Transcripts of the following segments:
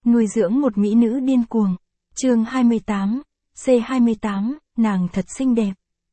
Nuôi dưỡng một mỹ nữ điên cuồng. Chương 28, C28, nàng thật xinh đẹp.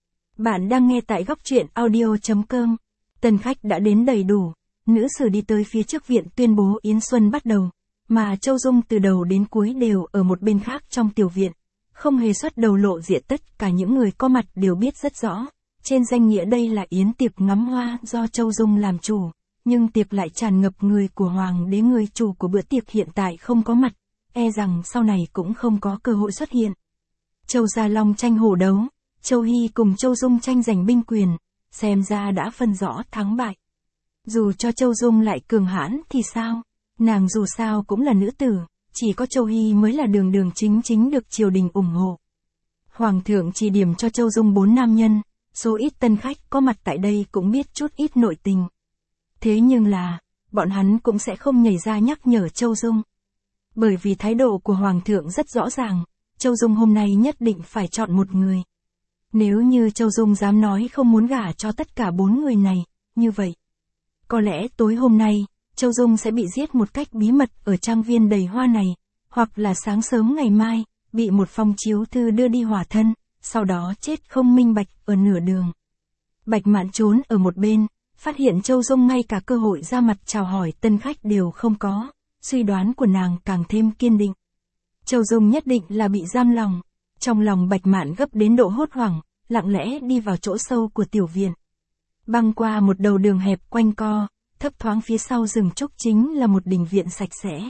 Bạn đang nghe tại góc truyện audio.com. Tân khách đã đến đầy đủ, nữ sử đi tới phía trước viện tuyên bố yến xuân bắt đầu, mà Châu Dung từ đầu đến cuối đều ở một bên khác trong tiểu viện, không hề xuất đầu lộ diện. Tất cả những người có mặt đều biết rất rõ, trên danh nghĩa đây là yến tiệc ngắm hoa do Châu Dung làm chủ, nhưng tiệc lại tràn ngập người của hoàng đế. Người chủ của bữa tiệc hiện tại không có mặt, e rằng sau này cũng không có cơ hội xuất hiện. Châu Gia Long tranh hổ đấu, Châu Hy cùng Châu Dung tranh giành binh quyền, xem ra đã phân rõ thắng bại. Dù cho Châu Dung lại cường hãn thì sao, nàng dù sao cũng là nữ tử, chỉ có Châu Hy mới là đường đường chính chính được triều đình ủng hộ. Hoàng thượng chỉ điểm cho Châu Dung 4 nam nhân, số ít tân khách có mặt tại đây cũng biết chút ít nội tình. Thế nhưng là, bọn hắn cũng sẽ không nhảy ra nhắc nhở Châu Dung. Bởi vì thái độ của Hoàng thượng rất rõ ràng, Châu Dung hôm nay nhất định phải chọn một người. Nếu như Châu Dung dám nói không muốn gả cho tất cả 4 người này, như vậy, có lẽ tối hôm nay, Châu Dung sẽ bị giết một cách bí mật ở trang viên đầy hoa này, hoặc là sáng sớm ngày mai, bị một phong chiếu thư đưa đi hỏa thân, sau đó chết không minh bạch ở nửa đường. Bạch Mạn trốn ở một bên, phát hiện Châu Dung ngay cả cơ hội ra mặt chào hỏi tân khách đều không có, suy đoán của nàng càng thêm kiên định. Châu Dung nhất định là bị giam lòng. Trong lòng Bạch Mạn gấp đến độ hốt hoảng, lặng lẽ đi vào chỗ sâu của tiểu viện. Băng qua một đầu đường hẹp quanh co, thấp thoáng phía sau rừng trúc chính là một đình viện sạch sẽ.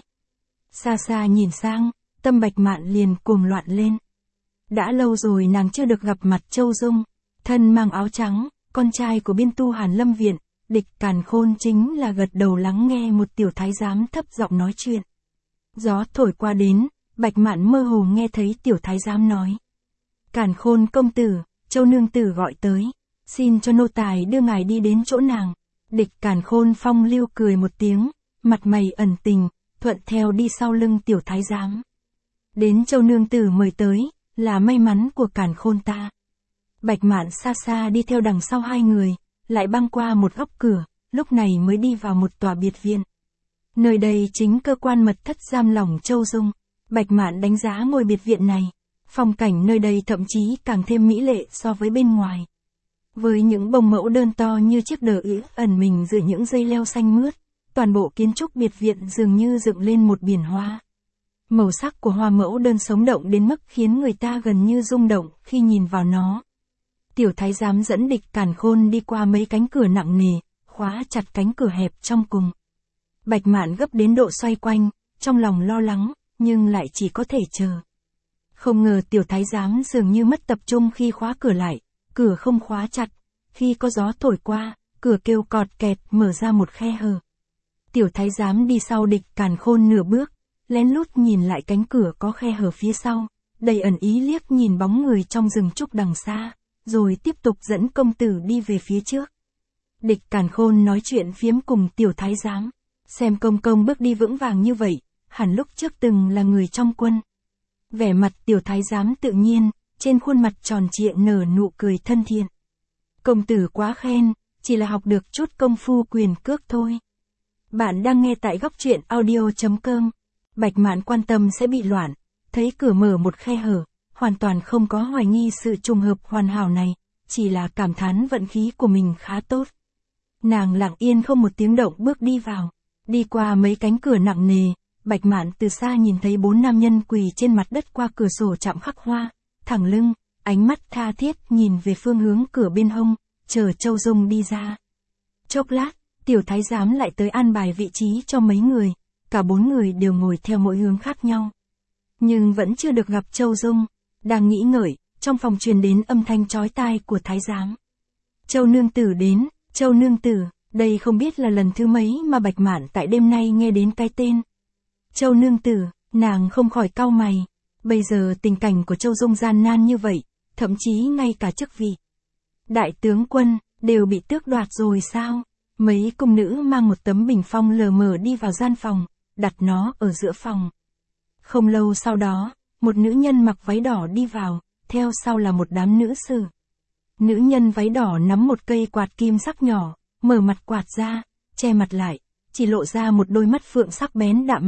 Xa xa nhìn sang, tâm Bạch Mạn liền cuồng loạn lên. Đã lâu rồi nàng chưa được gặp mặt Châu Dung, thân mang áo trắng, con trai của biên tu Hàn Lâm viện, Địch Càn Khôn chính là gật đầu lắng nghe một tiểu thái giám thấp giọng nói chuyện. Gió thổi qua đến, Bạch Mạn mơ hồ nghe thấy tiểu thái giám nói: Càn Khôn công tử, Châu nương tử gọi tới, xin cho nô tài đưa ngài đi đến chỗ nàng. Địch Càn Khôn phong lưu cười một tiếng, mặt mày ẩn tình, thuận theo đi sau lưng tiểu thái giám. Đến Châu nương tử mời tới, là may mắn của Càn Khôn ta. Bạch Mạn xa xa đi theo đằng sau hai người, lại băng qua một góc cửa, lúc này mới đi vào một tòa biệt viện. Nơi đây chính cơ quan mật thất giam lỏng Châu Dung. Bạch Mạn đánh giá ngôi biệt viện này, phong cảnh nơi đây thậm chí càng thêm mỹ lệ so với bên ngoài. Với những bông mẫu đơn to như chiếc đờ ứ ẩn mình giữa những dây leo xanh mướt, toàn bộ kiến trúc biệt viện dường như dựng lên một biển hoa. Màu sắc của hoa mẫu đơn sống động đến mức khiến người ta gần như rung động khi nhìn vào nó. Tiểu thái giám dẫn Địch Càn Khôn đi qua mấy cánh cửa nặng nề, khóa chặt cánh cửa hẹp trong cùng. Bạch Mạn gấp đến độ xoay quanh, trong lòng lo lắng, nhưng lại chỉ có thể chờ. Không ngờ tiểu thái giám dường như mất tập trung khi khóa cửa lại, cửa không khóa chặt, khi có gió thổi qua, cửa kêu cọt kẹt mở ra một khe hở. Tiểu thái giám đi sau Địch Càn Khôn nửa bước, lén lút nhìn lại cánh cửa có khe hở phía sau, đầy ẩn ý liếc nhìn bóng người trong rừng trúc đằng xa, rồi tiếp tục dẫn công tử đi về phía trước. Địch Càn Khôn nói chuyện phiếm cùng tiểu thái giám, xem công công bước đi vững vàng như vậy, hẳn lúc trước từng là người trong quân. Vẻ mặt tiểu thái giám tự nhiên, trên khuôn mặt tròn trịa nở nụ cười thân thiện. Công tử quá khen, chỉ là học được chút công phu quyền cước thôi. Bạn đang nghe tại góc truyện audio.com. Bạch Mạn quan tâm sẽ bị loạn, thấy cửa mở một khe hở, hoàn toàn không có hoài nghi sự trùng hợp hoàn hảo này, chỉ là cảm thán vận khí của mình khá tốt. Nàng lặng yên không một tiếng động bước đi vào, đi qua mấy cánh cửa nặng nề. Bạch Mạn từ xa nhìn thấy 4 nam nhân quỳ trên mặt đất qua cửa sổ chạm khắc hoa, thẳng lưng, ánh mắt tha thiết nhìn về phương hướng cửa bên hông, chờ Châu Dung đi ra. Chốc lát, tiểu thái giám lại tới an bài vị trí cho mấy người, cả 4 người đều ngồi theo mỗi hướng khác nhau. Nhưng vẫn chưa được gặp Châu Dung, đang nghĩ ngợi, trong phòng truyền đến âm thanh chói tai của thái giám. Châu nương tử đến, Châu nương tử, đây không biết là lần thứ mấy mà Bạch Mạn tại đêm nay nghe đến cái tên Châu nương tử, nàng không khỏi cau mày. Bây giờ tình cảnh của Châu Dung gian nan như vậy, thậm chí ngay cả chức vị đại tướng quân đều bị tước đoạt rồi sao? Mấy cung nữ mang một tấm bình phong lờ mờ đi vào gian phòng, đặt nó ở giữa phòng. Không lâu sau đó, một nữ nhân mặc váy đỏ đi vào, theo sau là một đám nữ sử. Nữ nhân váy đỏ nắm một cây quạt kim sắc nhỏ, mở mặt quạt ra, che mặt lại, chỉ lộ ra một đôi mắt phượng sắc bén đạm mạc,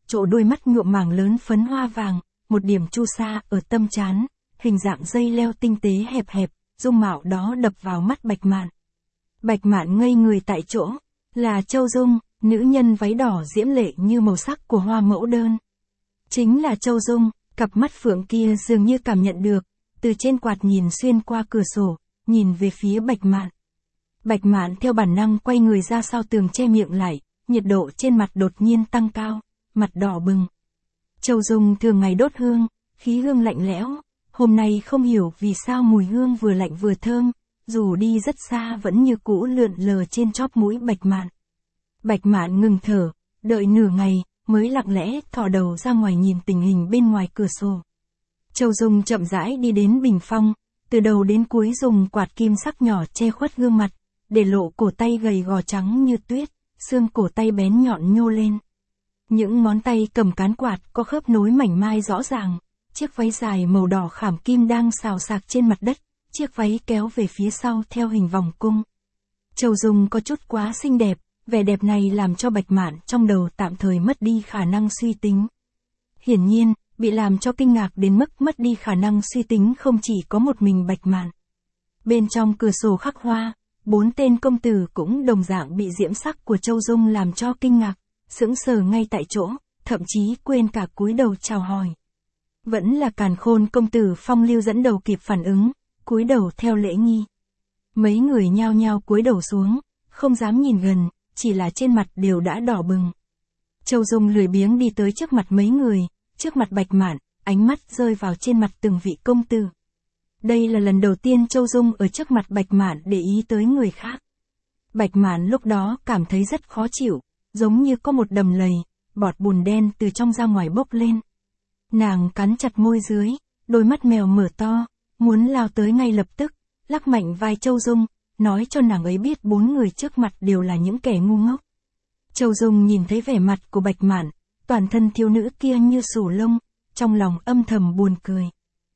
chỗ đôi mắt nhuộm mảng lớn phấn hoa vàng, một điểm chu sa ở tâm trán, hình dạng dây leo tinh tế hẹp hẹp, dung mạo đó đập vào mắt Bạch Mạn. Bạch Mạn ngây người tại chỗ, là Châu Dung, nữ nhân váy đỏ diễm lệ như màu sắc của hoa mẫu đơn. Chính là Châu Dung, cặp mắt phượng kia dường như cảm nhận được, từ trên quạt nhìn xuyên qua cửa sổ, nhìn về phía Bạch Mạn. Bạch Mạn theo bản năng quay người ra sau tường che miệng lại, nhiệt độ trên mặt đột nhiên tăng cao, mặt đỏ bừng. Châu Dung thường ngày đốt hương, khí hương lạnh lẽo, hôm nay không hiểu vì sao mùi hương vừa lạnh vừa thơm, dù đi rất xa vẫn như cũ lượn lờ trên chóp mũi Bạch Mạn. Bạch Mạn ngừng thở, đợi nửa ngày, mới lặng lẽ thò đầu ra ngoài nhìn tình hình bên ngoài cửa sổ. Châu Dung chậm rãi đi đến bình phong, từ đầu đến cuối dùng quạt kim sắc nhỏ che khuất gương mặt, để lộ cổ tay gầy gò trắng như tuyết, xương cổ tay bén nhọn nhô lên. Những ngón tay cầm cán quạt có khớp nối mảnh mai rõ ràng, chiếc váy dài màu đỏ khảm kim đang xào xạc trên mặt đất, chiếc váy kéo về phía sau theo hình vòng cung. Châu Dung có chút quá xinh đẹp, vẻ đẹp này làm cho Bạch Mạn trong đầu tạm thời mất đi khả năng suy tính. Hiển nhiên, bị làm cho kinh ngạc đến mức mất đi khả năng suy tính không chỉ có một mình Bạch Mạn. Bên trong cửa sổ khắc hoa, 4 tên công tử cũng đồng dạng bị diễm sắc của Châu Dung làm cho kinh ngạc, sững sờ ngay tại chỗ, thậm chí quên cả cúi đầu chào hỏi. Vẫn là Càn Khôn công tử Phong Lưu dẫn đầu kịp phản ứng, cúi đầu theo lễ nghi. Mấy người nhao nhao cúi đầu xuống, không dám nhìn gần, chỉ là trên mặt đều đã đỏ bừng. Châu Dung lười biếng đi tới trước mặt mấy người, trước mặt Bạch Mạn, ánh mắt rơi vào trên mặt từng vị công tử. Đây là lần đầu tiên Châu Dung ở trước mặt Bạch Mạn để ý tới người khác. Bạch Mạn lúc đó cảm thấy rất khó chịu, giống như có một đầm lầy, bọt bùn đen từ trong ra ngoài bốc lên. Nàng cắn chặt môi dưới, đôi mắt mèo mở to, muốn lao tới ngay lập tức, lắc mạnh vai Châu Dung, nói cho nàng ấy biết 4 người trước mặt đều là những kẻ ngu ngốc. Châu Dung nhìn thấy vẻ mặt của Bạch Mạn, toàn thân thiếu nữ kia như sù lông, trong lòng âm thầm buồn cười.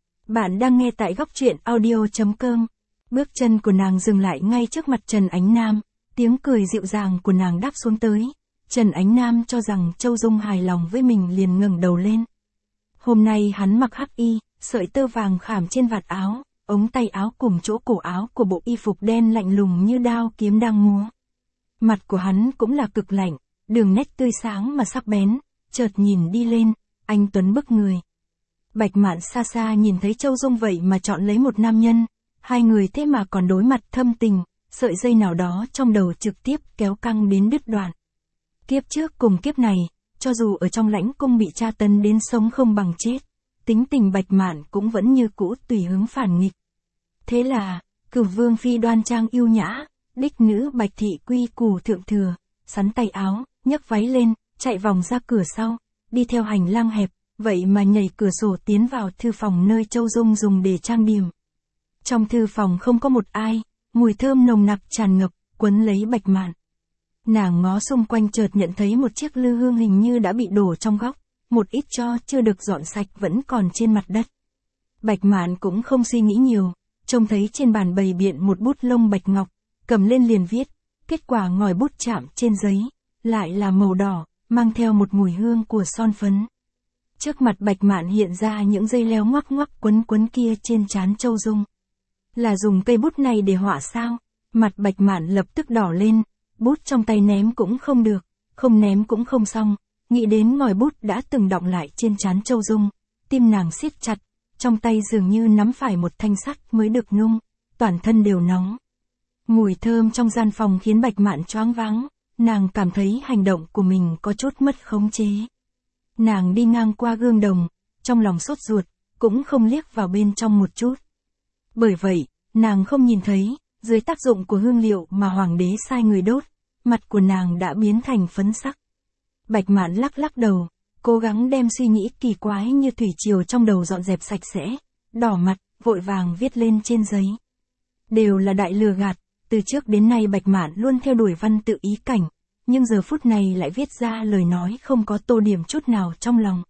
Bạn đang nghe tại góc truyện audio.com. Bước chân của nàng dừng lại ngay trước mặt Trần Ánh Nam, tiếng cười dịu dàng của nàng đáp xuống tới. Trần Ánh Nam cho rằng Châu Dung hài lòng với mình liền ngẩng đầu lên. Hôm nay hắn mặc hắc y, sợi tơ vàng khảm trên vạt áo, ống tay áo cùng chỗ cổ áo của bộ y phục đen lạnh lùng như đao kiếm đang múa. Mặt của hắn cũng là cực lạnh, đường nét tươi sáng mà sắc bén, chợt nhìn đi lên, anh tuấn bức người. Bạch Mạn xa xa nhìn thấy Châu Dung vậy mà chọn lấy một nam nhân, hai người thế mà còn đối mặt thâm tình, sợi dây nào đó trong đầu trực tiếp kéo căng đến đứt đoạn. Kiếp trước cùng kiếp này, cho dù ở trong lãnh cung bị tra tấn đến sống không bằng chết, tính tình Bạch Mạn cũng vẫn như cũ tùy hứng phản nghịch. Thế là, Cửu Vương phi đoan trang yêu nhã, đích nữ Bạch thị quy củ thượng thừa, sắn tay áo, nhấc váy lên, chạy vòng ra cửa sau, đi theo hành lang hẹp, vậy mà nhảy cửa sổ tiến vào thư phòng nơi Châu Dung dùng để trang điểm. Trong thư phòng không có một ai, mùi thơm nồng nặc tràn ngập, quấn lấy Bạch Mạn. Nàng ngó xung quanh chợt nhận thấy một chiếc lư hương hình như đã bị đổ trong góc, một ít tro chưa được dọn sạch vẫn còn trên mặt đất. Bạch Mạn cũng không suy nghĩ nhiều, trông thấy trên bàn bày biện một bút lông bạch ngọc, cầm lên liền viết, kết quả ngòi bút chạm trên giấy, lại là màu đỏ, mang theo một mùi hương của son phấn. Trước mặt Bạch Mạn hiện ra những dây leo ngoắc ngoắc quấn quấn kia trên trán Châu Dung. Là dùng cây bút này để họa sao? Mặt Bạch Mạn lập tức đỏ lên, bút trong tay ném cũng không được, không ném cũng không xong, nghĩ đến ngòi bút đã từng đọng lại trên trán Châu Dung, tim nàng siết chặt, trong tay dường như nắm phải một thanh sắt mới được nung, toàn thân đều nóng. Mùi thơm trong gian phòng khiến Bạch Mạn choáng váng, nàng cảm thấy hành động của mình có chút mất khống chế. Nàng đi ngang qua gương đồng, trong lòng sốt ruột, cũng không liếc vào bên trong một chút. Bởi vậy, nàng không nhìn thấy, dưới tác dụng của hương liệu mà hoàng đế sai người đốt, mặt của nàng đã biến thành phấn sắc. Bạch Mạn lắc lắc đầu, cố gắng đem suy nghĩ kỳ quái như thủy triều trong đầu dọn dẹp sạch sẽ, đỏ mặt, vội vàng viết lên trên giấy. Đều là đại lừa gạt, từ trước đến nay Bạch Mạn luôn theo đuổi văn tự ý cảnh, nhưng giờ phút này lại viết ra lời nói không có tô điểm chút nào trong lòng.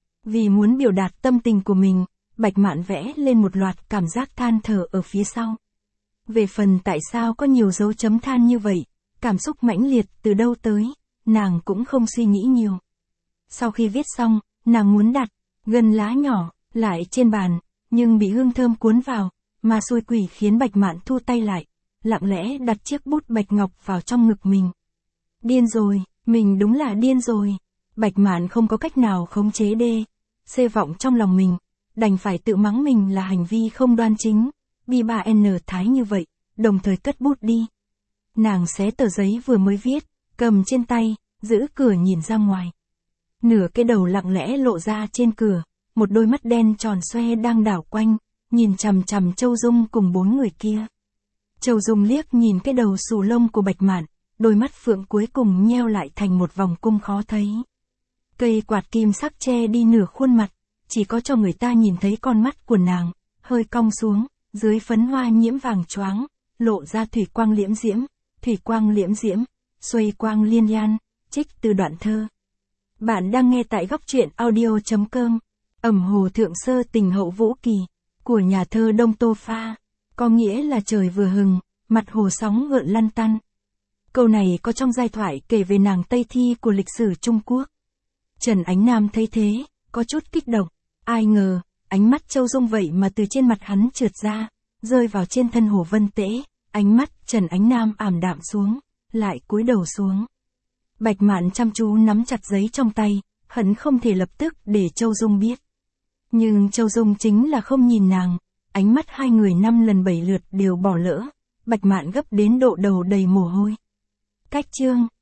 Vì muốn biểu đạt tâm tình của mình, Bạch Mạn vẽ lên một loạt cảm giác than thở ở phía sau. Về phần tại sao có nhiều dấu chấm than như vậy, cảm xúc mãnh liệt từ đâu tới, nàng cũng không suy nghĩ nhiều. Sau khi viết xong, nàng muốn đặt gần lá nhỏ lại trên bàn, nhưng bị hương thơm cuốn vào, mà xui quỷ khiến Bạch Mạn thu tay lại, lặng lẽ đặt chiếc bút bạch ngọc vào trong ngực mình. Điên rồi, mình đúng là điên rồi. Bạch Mạn không có cách nào khống chế xê vọng trong lòng mình, đành phải tự mắng mình là hành vi không đoan chính, bi-ba-n thái như vậy, đồng thời cất bút đi. Nàng xé tờ giấy vừa mới viết, cầm trên tay, giữ cửa nhìn ra ngoài. Nửa cái đầu lặng lẽ lộ ra trên cửa, một đôi mắt đen tròn xoe đang đảo quanh, nhìn chằm chằm Châu Dung cùng 4 người kia. Châu Dung liếc nhìn cái đầu xù lông của Bạch Mạn, đôi mắt phượng cuối cùng nheo lại thành một vòng cung khó thấy. Cây quạt kim sắc che đi nửa khuôn mặt, chỉ có cho người ta nhìn thấy con mắt của nàng, hơi cong xuống, dưới phấn hoa nhiễm vàng choáng, lộ ra thủy quang liễm diễm, xuôi quang liên yan, trích từ đoạn thơ. Bạn đang nghe tại góc truyện audio.com, Ẩm hồ thượng sơ tình hậu vũ kỳ, của nhà thơ Đông Tô Pha, có nghĩa là trời vừa hừng, mặt hồ sóng gợn lăn tăn. Câu này có trong giai thoại kể về nàng Tây Thi của lịch sử Trung Quốc. Trần Ánh Nam thấy thế, có chút kích động, ai ngờ, ánh mắt Châu Dung vậy mà từ trên mặt hắn trượt ra, rơi vào trên thân Hồ Vân Tễ, ánh mắt Trần Ánh Nam ảm đạm xuống, lại cúi đầu xuống. Bạch Mạn chăm chú nắm chặt giấy trong tay, hận không thể lập tức để Châu Dung biết. Nhưng Châu Dung chính là không nhìn nàng, ánh mắt hai người 5 lần 7 lượt đều bỏ lỡ, Bạch Mạn gấp đến độ đầu đầy mồ hôi. Cách chương